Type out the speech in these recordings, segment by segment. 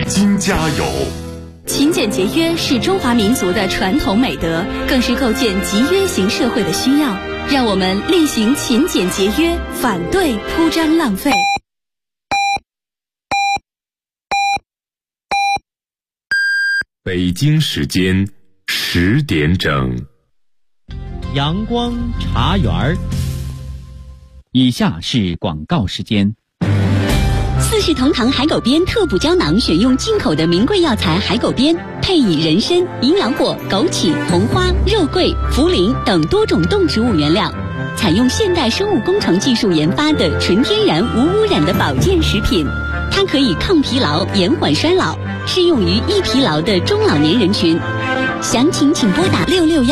京加油。 勤俭节约是中华民族的传统美德，更是构建集约型社会的需要。让我们厉行勤俭节约，反对铺张浪费。 北京时间10点整。 阳光茶园儿。以下是广告时间。 四世同堂海狗鞭特补胶囊选用进口的名贵药材海狗鞭，配以人参、营养果、枸杞、红花、肉桂、茯苓等多种动植物原料，采用现代生物工程技术研发的纯天然无污染的保健食品。它可以抗疲劳、延缓衰老，适用于易疲劳的中老年人群。详情请拨打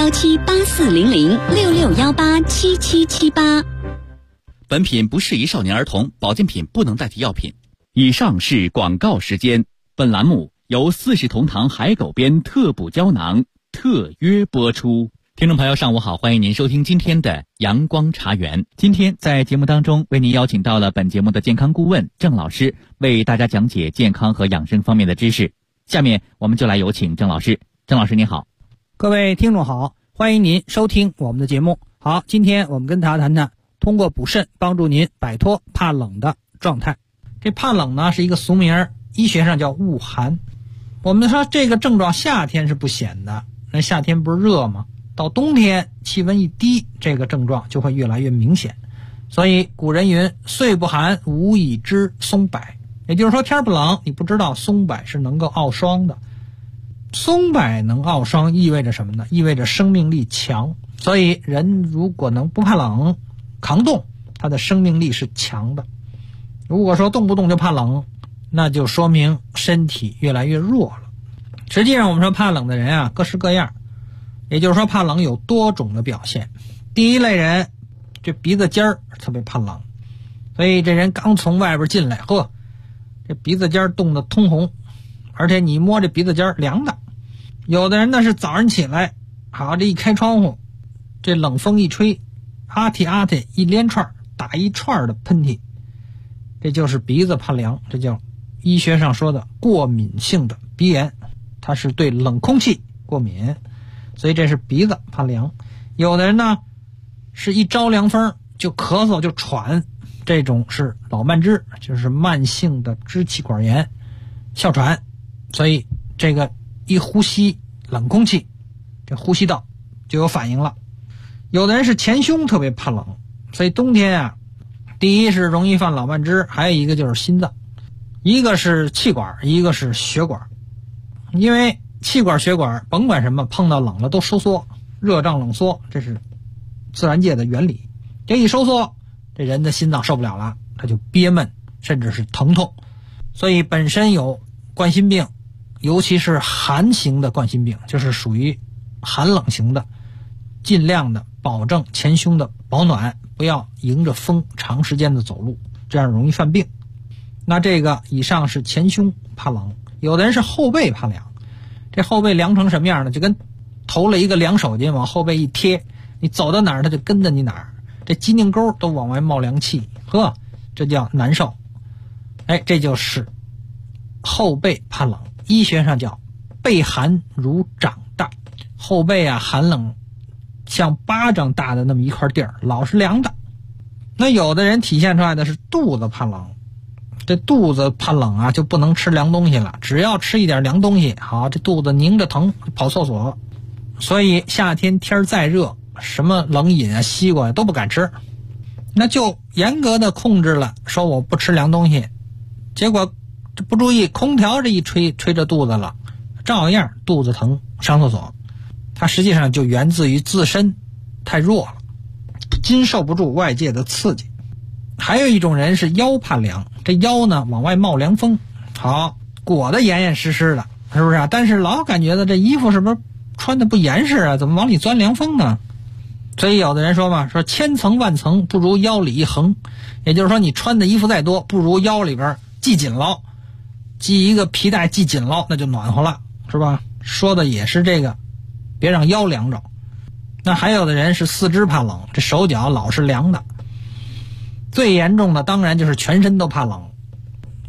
6617840066187778。 本品不适宜少年儿童，保健品不能代替药品。以上是广告时间。本栏目由四世同堂海狗鞭特补胶囊特约播出。听众朋友上午好，欢迎您收听今天的阳光茶园。今天在节目当中为您邀请到了本节目的健康顾问郑老师，为大家讲解健康和养生方面的知识。下面我们就来有请郑老师。郑老师您好。 各位听众好，欢迎您收听我们的节目。好，今天我们跟大家谈谈通过补肾帮助您摆脱怕冷的状态。这怕冷呢是一个俗名，医学上叫恶寒。我们说这个症状夏天是不显的，那夏天不是热吗？到冬天气温一低，这个症状就会越来越明显。所以古人云，岁不寒，无以知松柏。也就是说天不冷，你不知道松柏是能够傲霜的。松柏能傲霜意味着什么呢？意味着生命力强。所以人如果能不怕冷抗冻，他的生命力是强的。如果说动不动就怕冷，那就说明身体越来越弱了。实际上我们说怕冷的人啊，各式各样。也就是说怕冷有多种的表现。第一类人，这鼻子尖儿特别怕冷，所以这人刚从外边进来，这鼻子尖儿冻得通红，而且你摸这鼻子尖儿凉的。有的人呢是早上起来，好，这一开窗户，这冷风一吹，啊嚏啊嚏一连串打一串的喷嚏，这就是鼻子怕凉，这叫医学上说的过敏性的鼻炎，它是对冷空气过敏，所以这是鼻子怕凉。有的人呢是一着凉风就咳嗽就喘，这种是老慢支，就是慢性的支气管炎哮喘，所以这个一呼吸冷空气，这呼吸道就有反应了。有的人是前胸特别怕冷，所以冬天啊，第一是容易犯老慢支，还有一个就是心脏，一个是气管，一个是血管。因为气管血管甭管什么碰到冷了都收缩，热胀冷缩，这是自然界的原理。这一收缩，这人的心脏受不了了，他就憋闷甚至是疼痛。所以本身有冠心病，尤其是寒型的冠心病，就是属于寒冷型的，尽量的保证前胸的保暖，不要迎着风长时间的走路，这样容易犯病。那这个以上是前胸怕冷。有的人是后背怕凉，这后背凉成什么样呢？就跟投了一个凉手巾往后背一贴，你走到哪儿它就跟着你哪儿，这鸡拧沟都往外冒凉气，这叫难受。这就是后背怕冷，医学上叫背寒如掌大。后背啊寒冷像巴掌大的那么一块地儿，老是凉的。那有的人体现出来的是肚子怕冷，这肚子怕冷啊就不能吃凉东西了，只要吃一点凉东西，好，这肚子拧着疼跑厕所。所以夏天天再热，什么冷饮啊西瓜都不敢吃，那就严格的控制了，说我不吃凉东西，结果这不注意，空调这一吹着肚子了，照样肚子疼上厕所。它实际上就源自于自身太弱了，经受不住外界的刺激。还有一种人是腰怕凉，这腰呢往外冒凉风，好，裹得严严实实的，是不是啊？但是老感觉到这衣服是不是穿的不严实啊，怎么往里钻凉风呢？所以有的人说嘛，说千层万层不如腰里一横，也就是说你穿的衣服再多，不如腰里边系紧牢，系一个皮带系紧牢，那就暖和了，是吧？说的也是这个，别让腰凉着。那还有的人是四肢怕冷，这手脚老是凉的。最严重的当然就是全身都怕冷，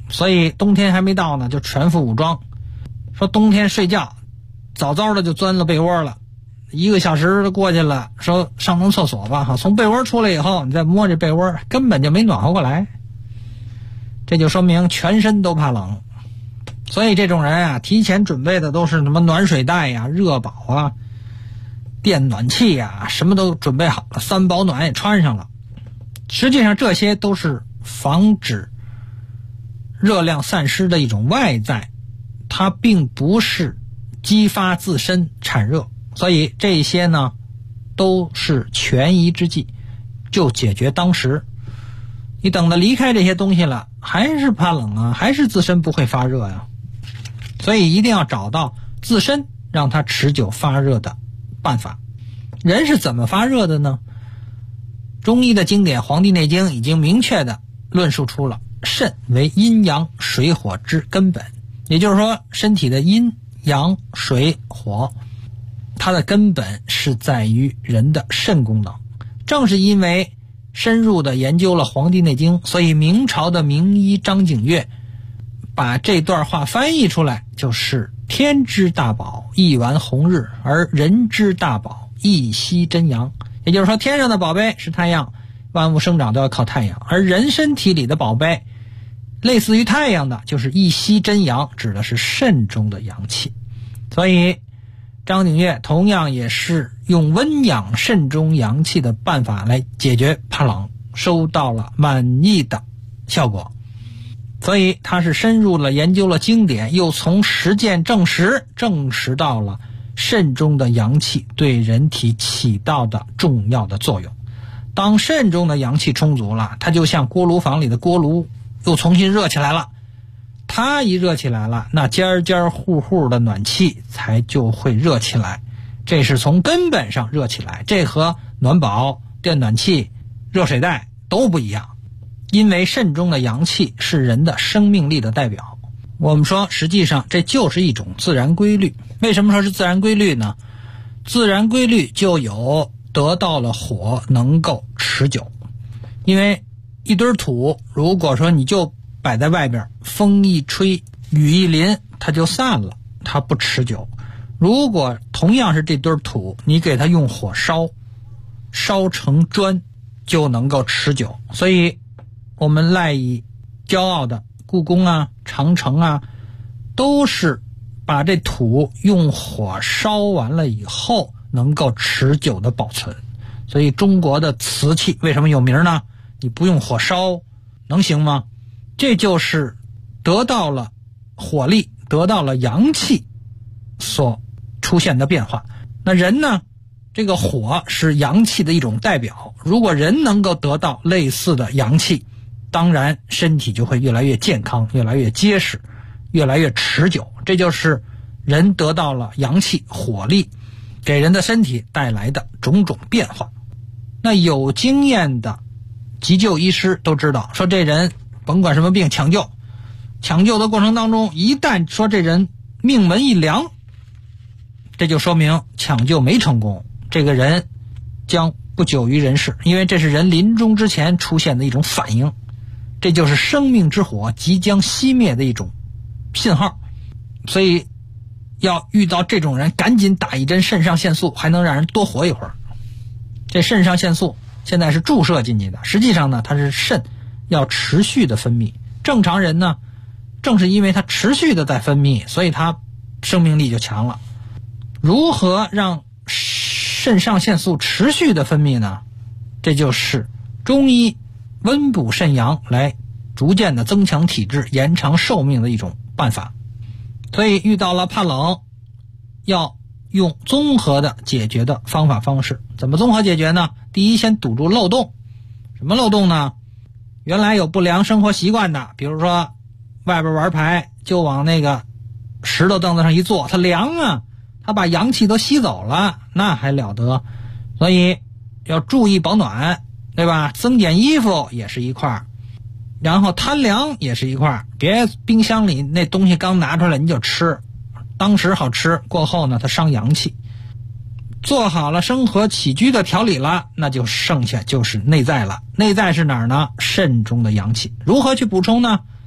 所以冬天还没到呢就全副武装。说冬天睡觉早早的就钻了被窝了，1个小时过去了，说上趟厕所吧，从被窝出来以后你再摸这被窝根本就没暖和过来，这就说明全身都怕冷。所以这种人啊，提前准备的都是什么暖水袋呀、热宝啊、电暖气呀，什么都准备好了，3保暖也穿上了。实际上这些都是防止热量散失的一种外在，它并不是激发自身产热，所以这些呢都是权宜之计，就解决当时。你等到离开这些东西了，还是怕冷啊，还是自身不会发热呀。所以一定要找到自身让它持久发热的办法。人是怎么发热的呢？中医的经典《黄帝内经》已经明确的论述出了肾为阴阳水火之根本，也就是说身体的阴阳水火它的根本是在于人的肾功能。正是因为深入的研究了《黄帝内经》，所以明朝的名医张景岳把这段话翻译出来，就是天之大宝一丸红日，而人之大宝一息真阳。也就是说天上的宝贝是太阳，万物生长都要靠太阳，而人身体里的宝贝类似于太阳的就是一息真阳，指的是肾中的阳气。所以张景岳同样也是用温养肾中阳气的办法来解决怕冷，收到了满意的效果。所以他是深入了研究了经典，又从实践证实到了肾中的阳气对人体起到的重要的作用。当肾中的阳气充足了，它就像锅炉房里的锅炉又重新热起来了，它一热起来了，那家家户户的暖气才就会热起来，这是从根本上热起来。这和暖宝、电暖气、热水袋都不一样，因为肾中的阳气是人的生命力的代表。我们说实际上这就是一种自然规律。为什么说是自然规律呢？自然规律就有得到了火能够持久。因为一堆土如果说你就摆在外边，风一吹雨一淋它就散了，它不持久。如果同样是这堆土，你给它用火烧成砖就能够持久。所以我们赖以骄傲的故宫啊、长城啊，都是把这土用火烧完了以后能够持久的保存。所以中国的瓷器为什么有名呢？你不用火烧能行吗？这就是得到了火力，得到了阳气所出现的变化。那人呢，这个火是阳气的一种代表，如果人能够得到类似的阳气，当然身体就会越来越健康，越来越结实，越来越持久。这就是人得到了阳气火力给人的身体带来的种种变化。那有经验的急救医师都知道，说这人甭管什么病抢救的过程当中，一旦说这人命门一凉，这就说明抢救没成功，这个人将不久于人世，因为这是人临终之前出现的一种反应，这就是生命之火即将熄灭的一种信号。所以要遇到这种人赶紧打一针肾上腺素，还能让人多活一会儿。这肾上腺素现在是注射进去的，实际上呢它是肾要持续的分泌。正常人呢正是因为它持续的在分泌，所以它生命力就强了。如何让肾上腺素持续的分泌呢？这就是中医温补肾阳来逐渐的增强体质、延长寿命的一种办法。所以遇到了怕冷，要用综合的解决的方式。怎么综合解决呢？第一，先堵住漏洞。什么漏洞呢？原来有不良生活习惯的，比如说外边玩牌就往那个石头凳子上一坐，它凉啊，它把阳气都吸走了，那还了得。所以要注意保暖，对吧？增减衣服也是一块，然后贪凉也是一块，别冰箱里那东西刚拿出来你就吃，当时好吃，过后呢它伤阳气。做好了生活起居的调理了，那就剩下就是内在了。内在是哪儿呢？肾中的阳气。如何去补充呢？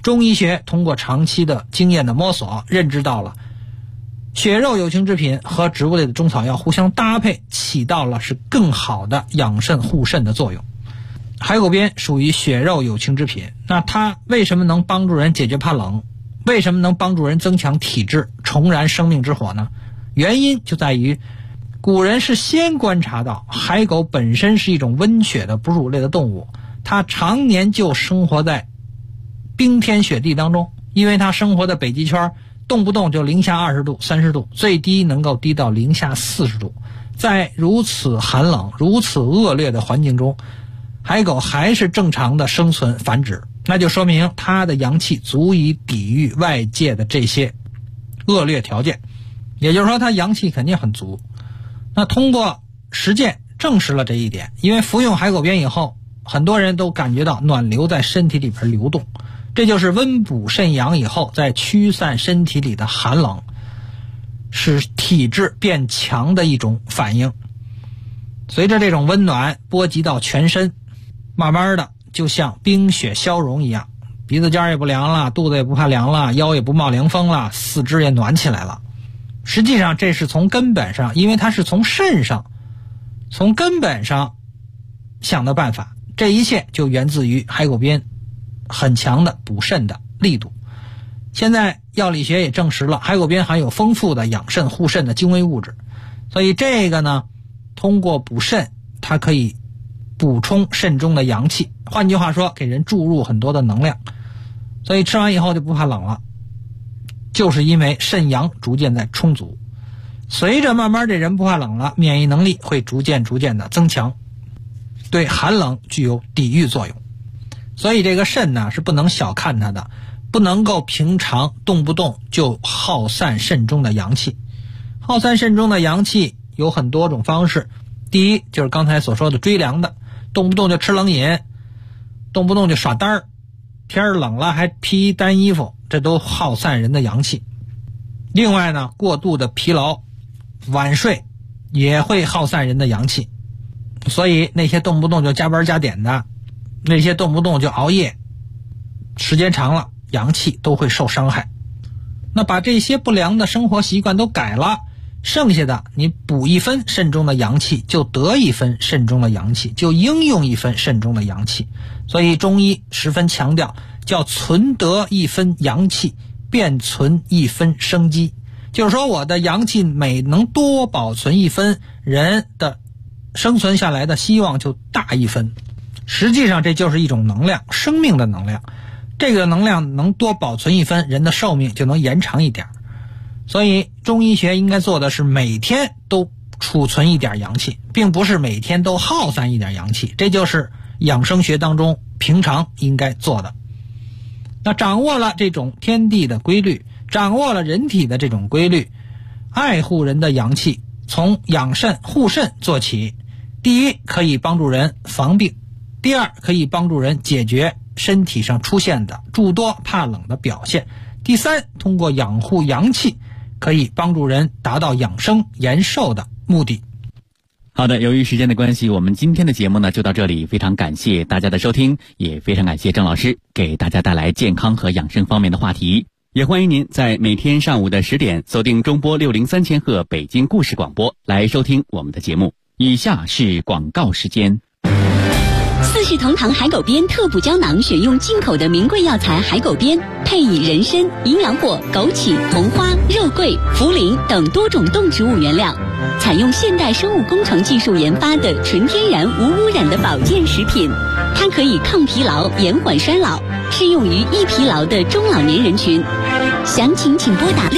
中医学通过长期的经验的摸索，认知到了血肉有情之品和植物类的中草药互相搭配，起到了是更好的养肾护肾的作用。海狗鞭属于血肉有情之品，那它为什么能帮助人解决怕冷？为什么能帮助人增强体质，重燃生命之火呢？原因就在于古人是先观察到海狗本身是一种温血的哺乳类的动物，它常年就生活在冰天雪地当中，因为它生活的北极圈动不动就零下20度、30度，最低能够低到零下40度。在如此寒冷、如此恶劣的环境中，海狗还是正常的生存繁殖，那就说明它的阳气足以抵御外界的这些恶劣条件，也就是说它阳气肯定很足。那通过实践证实了这一点，因为服用海狗鞭以后，很多人都感觉到暖流在身体里边流动，这就是温补肾阳以后在驱散身体里的寒冷，使体质变强的一种反应。随着这种温暖波及到全身，慢慢的就像冰雪消融一样，鼻子尖也不凉了，肚子也不怕凉了，腰也不冒凉风了，四肢也暖起来了。实际上这是从根本上，因为它是从肾上从根本上想的办法，这一切就源自于海狗鞭很强的补肾的力度。现在药理学也证实了海狗鞭含有丰富的养肾护肾的精微物质，所以这个呢，通过补肾它可以补充肾中的阳气，换句话说给人注入很多的能量，所以吃完以后就不怕冷了，就是因为肾阳逐渐在充足。随着慢慢这人不怕冷了，免疫能力会逐渐的增强，对寒冷具有抵御作用。所以这个肾呢是不能小看它的，不能够平常动不动就耗散肾中的阳气。耗散肾中的阳气有很多种方式，第一就是刚才所说的追凉的，动不动就吃冷饮，动不动就耍单儿，天冷了还披单衣服，这都耗散人的阳气。另外呢，过度的疲劳晚睡也会耗散人的阳气，所以那些动不动就加班加点的，那些动不动就熬夜，时间长了阳气都会受伤害。那把这些不良的生活习惯都改了，剩下的你补一分肾中的阳气，就得一分肾中的阳气，就应用一分肾中的阳气。所以中医十分强调，叫存得一分阳气，便存一分生机。就是说我的阳气每能多保存一分，人的生存下来的希望就大一分。实际上这就是一种能量，生命的能量。这个能量能多保存一分，人的寿命就能延长一点。所以中医学应该做的是每天都储存一点阳气，并不是每天都耗散一点阳气，这就是养生学当中平常应该做的。那掌握了这种天地的规律，掌握了人体的这种规律，爱护人的阳气，从养肾护肾做起。第一，可以帮助人防病；第二，可以帮助人解决身体上出现的诸多怕冷的表现；第三，通过养护阳气可以帮助人达到养生延寿的目的。 好的，由于时间的关系，我们今天的节目呢就到这里，非常感谢大家的收听，也非常感谢郑老师给大家带来健康和养生方面的话题。也欢迎您在每天上午的10点锁定中波603千赫北京故事广播来收听我们的节目。以下是广告时间。 四世同堂海狗鞭特补胶囊选用进口的名贵药材海狗鞭，配以人参、营养果、枸杞、红花、肉桂、茯苓等多种动植物原料，采用现代生物工程技术研发的纯天然无污染的保健食品。它可以抗疲劳、延缓衰老，适用于易疲劳的中老年人群。详情请拨打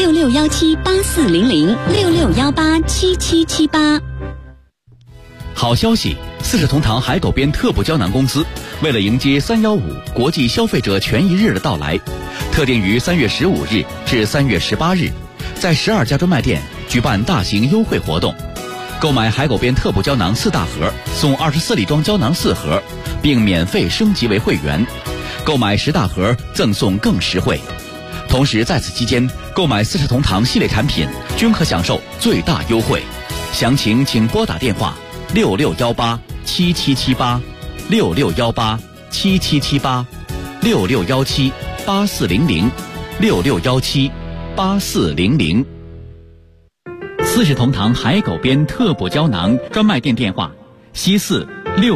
66178400 66187778。 好消息，四世同堂海狗鞭特补胶囊公司为了迎接315国际消费者权益日的到来，特定于3月15日至3月18日，在12家专卖店举办大型优惠活动。购买海狗鞭特补胶囊4大盒，送24粒装胶囊4盒，并免费升级为会员。购买10大盒赠送更实惠。同时在此期间，购买四世同堂系列产品均可享受最大优惠。详情请拨打电话66187778 66187778 6617 ，66178400，66178400。四世同堂海狗鞭特补胶囊专卖店电话：西4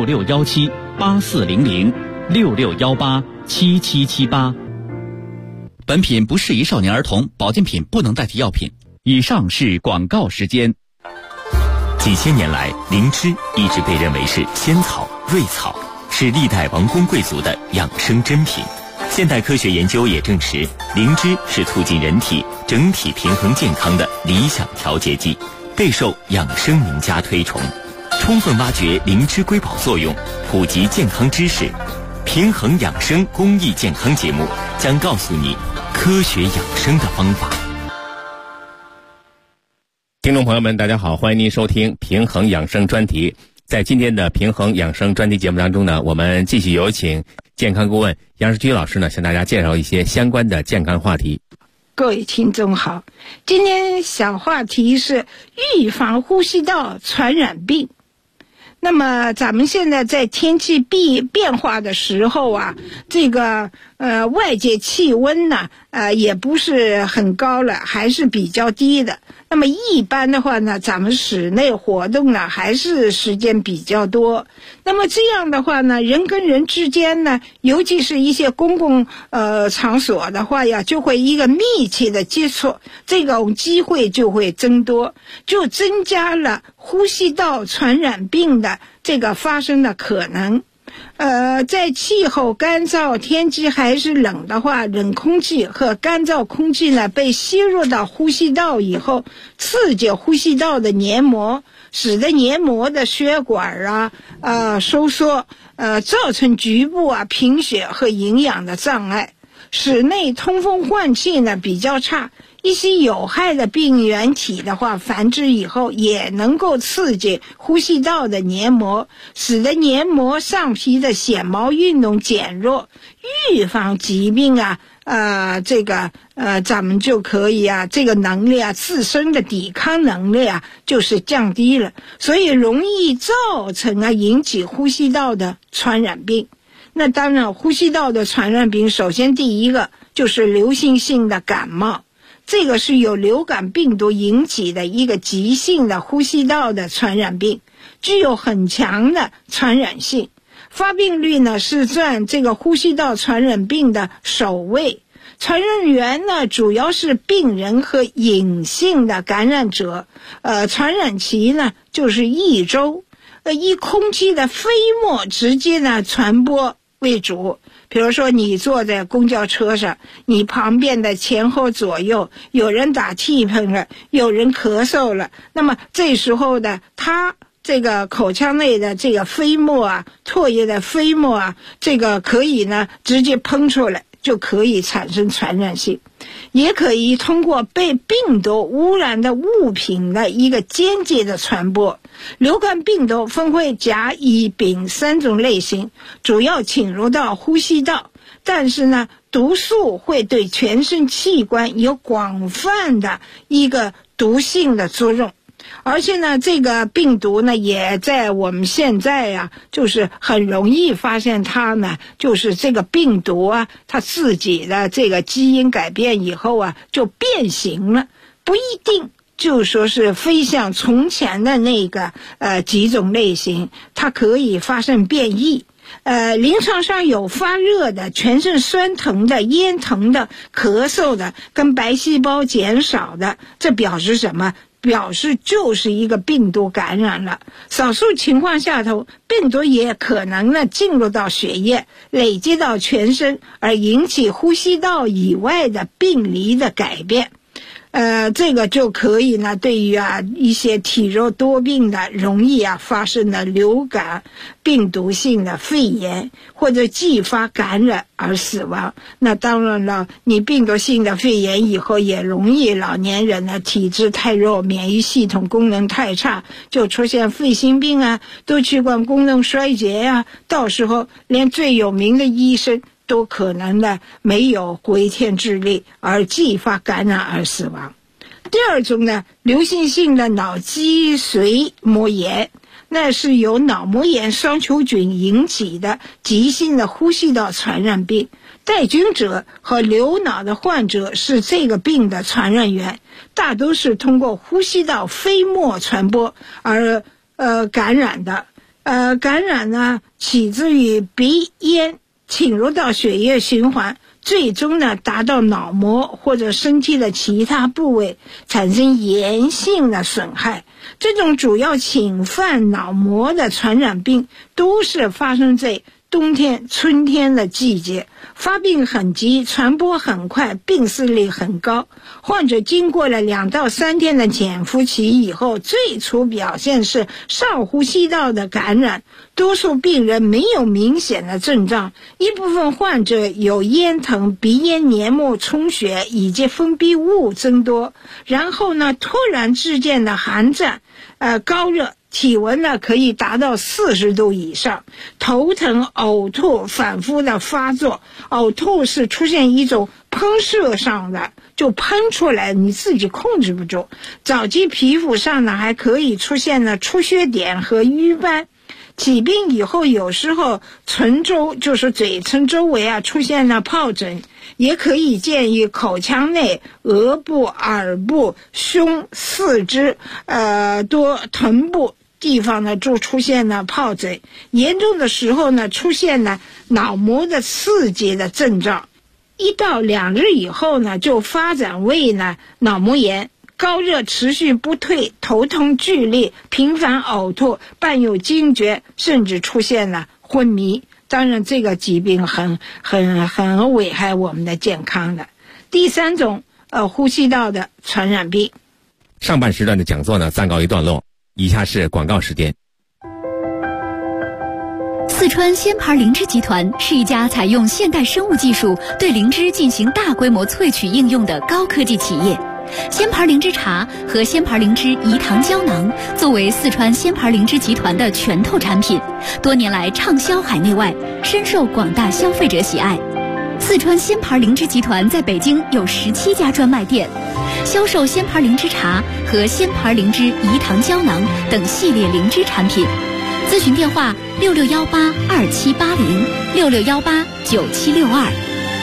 66178400，66187778。本品不适宜少年儿童，保健品不能代替药品。以上是广告时间。 几千年来，灵芝一直被认为是仙草、瑞草，是历代王公贵族的养生珍品。现代科学研究也证实，灵芝是促进人体整体平衡健康的理想调节剂，备受养生名家推崇。充分挖掘灵芝瑰宝作用，普及健康知识，平衡养生公益健康节目将告诉你科学养生的方法。 听众朋友们，大家好，欢迎您收听平衡养生专题。在今天的平衡养生专题节目当中呢，我们继续有请健康顾问杨世军老师呢，向大家介绍一些相关的健康话题。 各位听众好，今天小话题是预防呼吸道传染病。那么咱们现在在天气变化的时候啊，这个外界气温呢也不是很高了，还是比较低的。那么一般的话呢，咱们室内活动呢还是时间比较多。那么这样的话呢，人跟人之间呢，尤其是一些公共场所的话呀，就会一个密切的接触，这种机会就会增多，就增加了呼吸道传染病的这个发生的可能。在气候干燥、天气还是冷的话，冷空气和干燥空气呢被吸入到呼吸道以后，刺激呼吸道的黏膜，使得黏膜的血管收缩，造成局部贫血和营养的障碍。室内通风换气呢比较差，一些有害的病原体的话繁殖以后，也能够刺激呼吸道的黏膜，使得黏膜上皮的显毛运动减弱，预防疾病咱们就可以这个能力自身的抵抗能力就是降低了，所以容易造成引起呼吸道的传染病。那当然，呼吸道的传染病，首先第一个就是流行性的感冒，这个是由流感病毒引起的一个急性的呼吸道的传染病，具有很强的传染性，发病率呢是占这个呼吸道传染病的首位。传染源呢主要是病人和隐性的感染者，传染期呢就是1周，以空气的飞沫直接呢传播为主。比如说你坐在公交车上，你旁边的前后左右有人打气喷了，有人咳嗽了，那么这时候呢，他这个口腔内的这个飞沫唾液的飞沫这个可以呢直接喷出来，就可以产生传染性。也可以通过被病毒污染的物品的一个间接的传播。流感病毒分为甲、乙、丙3种类型，主要侵入到呼吸道，但是呢，毒素会对全身器官有广泛的一个毒性的作用。而且呢，这个病毒呢，也在我们现在就是很容易发现它呢，就是这个病毒它自己的这个基因改变以后就变形了，不一定就说是非像从前的那个几种类型，它可以发生变异。临床上有发热的、全身酸疼的、咽疼的、咳嗽的，跟白细胞减少的，这表示什么？表示就是一个病毒感染了。少数情况下头，病毒也可能呢进入到血液，累积到全身，而引起呼吸道以外的病理的改变。这个就可以呢，对于一些体弱多病的容易发生的流感、病毒性的肺炎或者继发感染而死亡。那当然了，你病毒性的肺炎以后也容易老年人的体质太弱，免疫系统功能太差，就出现肺心病多器官功能衰竭到时候连最有名的医生都可能呢没有回天之力，而继发感染而死亡。第二种呢，流行性的脑脊髓膜炎，那是由脑膜炎双球菌引起的急性的呼吸道传染病， 带菌者和流脑的患者是这个病的传染源，大都是通过呼吸道飞沫传播而感染的。感染呢起自于鼻咽侵入到血液循环，最终呢达到脑膜或者身体的其他部位，产生炎性的损害。这种主要侵犯脑膜的传染病都是发生在冬天、春天的季节，发病很急，传播很快，病死率很高。患者经过了2到3天的潜伏期以后，最初表现是上呼吸道的感染，多数病人没有明显的症状，一部分患者有咽疼、鼻咽黏膜充血以及分泌物增多，然后呢突然之间的寒战，高热，体温呢可以达到40度以上，头疼、呕吐反复的发作，呕吐是出现一种喷射上的，就喷出来，你自己控制不住。早期皮肤上呢还可以出现了出血点和瘀斑，起病以后有时候唇周就是嘴唇周围出现了疱疹，也可以见于口腔内、额部、耳部、胸、四肢、多臀部地方呢就出现了疱疹，严重的时候呢出现了脑膜的刺激的症状，1到2日以后呢就发展为呢脑膜炎，高热持续不退，头痛剧烈，频繁呕吐，伴有惊厥，甚至出现了昏迷。当然这个疾病很危害我们的健康的。第3种呼吸道的传染病。 上半时段的讲座呢暂告一段落，以下是广告时间。 四川仙牌灵芝集团是一家采用现代生物技术对灵芝进行大规模萃取应用的高科技企业。仙牌灵芝茶和仙牌灵芝饴糖胶囊作为四川仙牌灵芝集团的拳头产品，多年来畅销海内外，深受广大消费者喜爱。四川仙牌灵芝集团在北京有17家专卖店，销售仙牌灵芝茶和仙牌灵芝饴糖胶囊等系列灵芝产品。咨询电话66182780，66189762。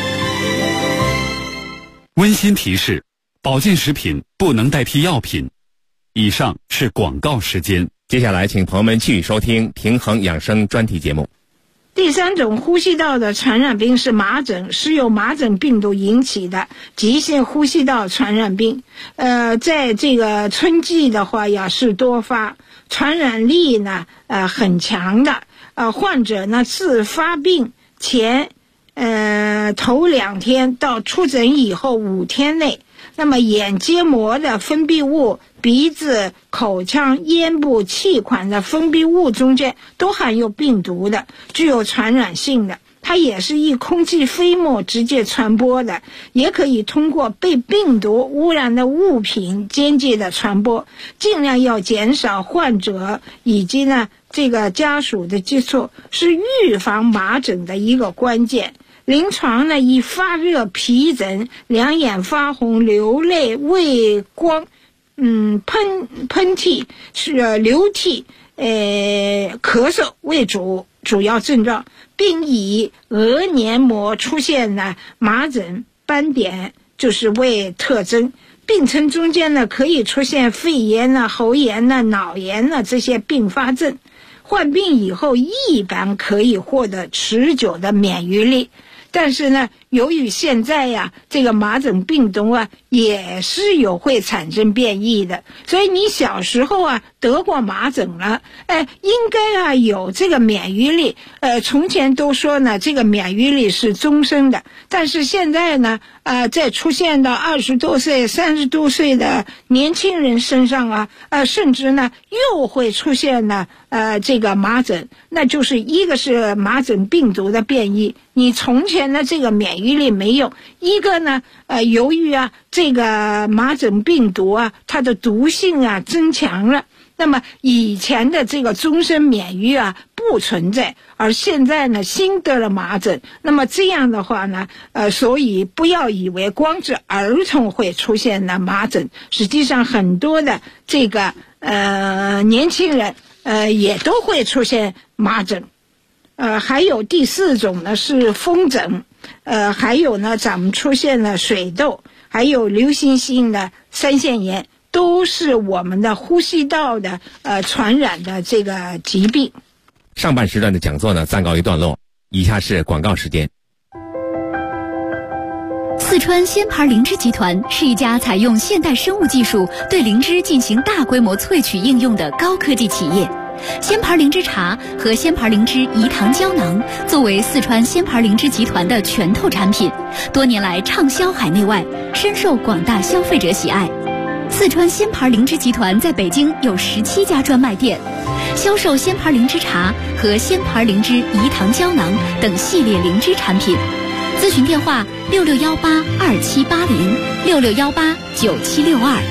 温馨提示：保健食品不能代替药品。以上是广告时间。 接下来请朋友们继续收听平衡养生专题节目。 第3种呼吸道的传染病是麻疹，是由麻疹病毒引起的急性呼吸道传染病。在这个春季的话是多发，传染力呢很强的。患者呢自发病前头2天到出诊以后5天内，那么眼结膜的分泌物、鼻子、口腔、咽部、气管的分泌物中间都含有病毒的，具有传染性的。它也是以空气飞沫直接传播的，也可以通过被病毒污染的物品间接的传播。尽量要减少患者以及呢这个家属的接触，是预防麻疹的一个关键。临床呢以发热、皮疹、两眼发红、流泪、畏光、喷嚏、流涕、咳嗽为主要症状，并以额黏膜出现了麻疹斑点就是为特征。病程中间呢可以出现肺炎喉炎脑炎这些并发症。患病以后一般可以获得持久的免疫力，但是呢由于现在这个麻疹病毒也是会产生变异的，所以你小时候得过麻疹了，应该有这个免疫力。从前都说呢这个免疫力是终身的，但是现在呢在出现到20多岁、30多岁的年轻人身上甚至呢又会出现呢这个麻疹，那就是一个是麻疹病毒的变异，你从前的这个免疫力没有；一个呢由于这个麻疹病毒它的毒性增强了，那么以前的这个终身免疫不存在，而现在呢新得了麻疹，那么这样的话呢所以不要以为光是儿童会出现的麻疹，实际上很多的这个年轻人也都会出现麻疹。还有第4种呢是风疹。 还有呢，咱们出现了水痘，还有流行性的腮腺炎，都是我们的呼吸道的传染的这个疾病。 上半时段的讲座呢暂告一段落，以下是广告时间。 四川鲜牌灵芝集团是一家采用现代生物技术对灵芝进行大规模萃取应用的高科技企业。鲜牌灵芝茶和鲜牌灵芝饴糖胶囊作为四川鲜牌灵芝集团的拳头产品，多年来畅销海内外，深受广大消费者喜爱。四川鲜牌灵芝集团在北京有17家专卖店，销售鲜牌灵芝茶和鲜牌灵芝饴糖胶囊等系列灵芝产品。咨询电话6618278066189762。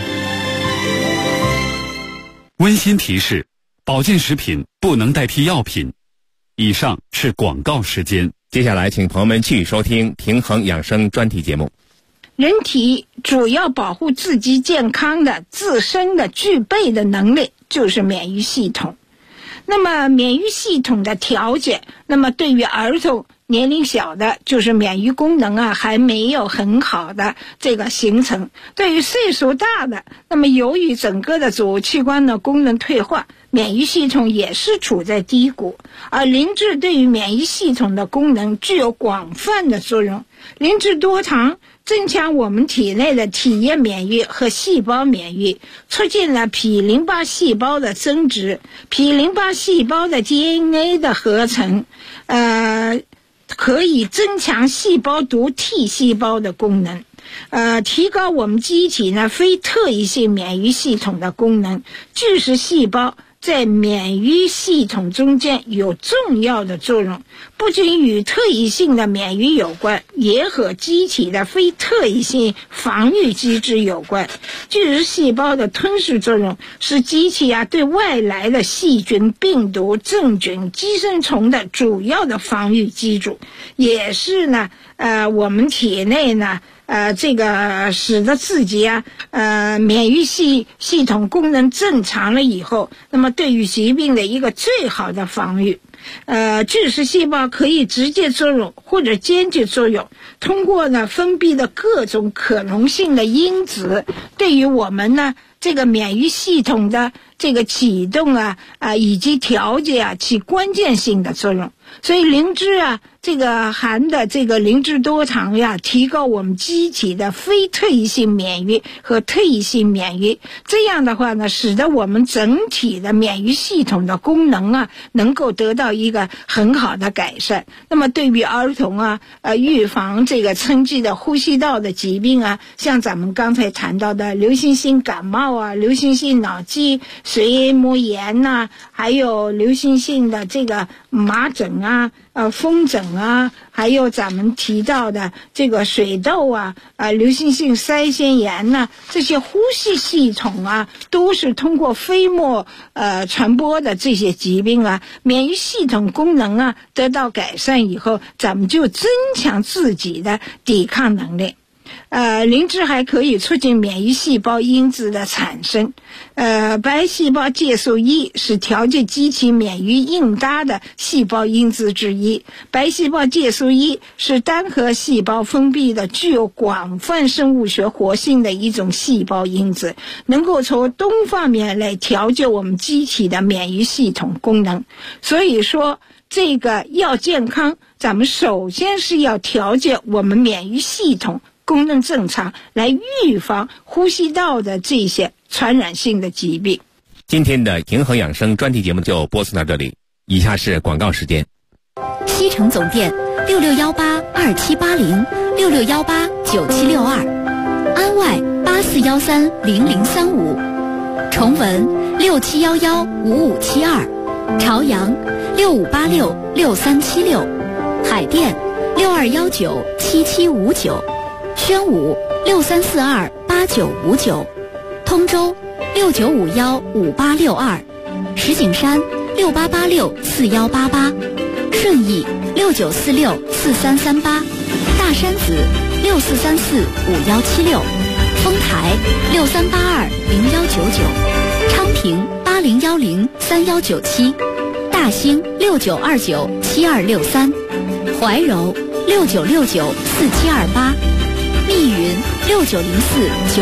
温馨提示：保健食品不能代替药品。以上是广告时间。 接下来请朋友们继续收听平衡养生专题节目。 人体主要保护自己健康的自身的具备的能力就是免疫系统。那么免疫系统的调节，那么对于儿童年龄小的，就是免疫功能还没有很好的这个形成。对于岁数大的，那么由于整个的主器官的功能退化，免疫系统也是处在低谷。而灵芝对于免疫系统的功能具有广泛的作用。灵芝多糖增强我们体内的体液免疫和细胞免疫，促进了皮淋巴细胞的增殖，皮淋巴细胞的 DNA 的合成，可以增强细胞毒 T 细胞的功能，提高我们机体呢非特异性免疫系统的功能。巨噬细胞在免疫系统中间有重要的作用，不仅与特异性的免疫有关，也和机体的非特异性防御机制有关。巨噬细胞的吞噬作用是机体对外来的细菌、病毒、真菌、寄生虫的主要的防御机制，也是呢我们体内呢这个使得自己免疫系统功能正常了以后，那么对于疾病的一个最好的防御。巨噬细胞可以直接作用或者间接作用，通过呢分泌的各种可能性的因子，对于我们呢这个免疫系统的这个启动以及调节起关键性的作用。所以灵芝这个含的这个灵芝多糖提高我们机体的非特异性免疫和特异性免疫，这样的话呢，使得我们整体的免疫系统的功能能够得到一个很好的改善。那么对于儿童预防这个春季的呼吸道的疾病像咱们刚才谈到的流行性感冒流行性脑积水膜炎还有流行性的这个麻疹风疹还有咱们提到的这个水痘流行性腮腺炎这些呼吸系统都是通过飞沫传播的这些疾病免疫系统功能得到改善以后，咱们就增强自己的抵抗能力。灵芝还可以促进免疫细胞因子的产生。白细胞介素1是调节机体免疫应答的细胞因子之一。白细胞介素1是单核细胞分泌的具有广泛生物学活性的一种细胞因子，能够从多方面来调节我们机体的免疫系统功能。所以说这个要健康，咱们首先是要调节我们免疫系统功能正常，来预防呼吸道的这些传染性的疾病。 今天的平衡养生专题节目就播送到这里，以下是广告时间。 西城总店6618278066189762，安外84130035，崇文67115572，朝阳65866376，海淀62197759，宣武63428959，通州69515862，石景山68864188，顺义69464338，大山子64345176，丰台63820199，昌平80103197，大兴69297263，怀柔 69694728，密云6904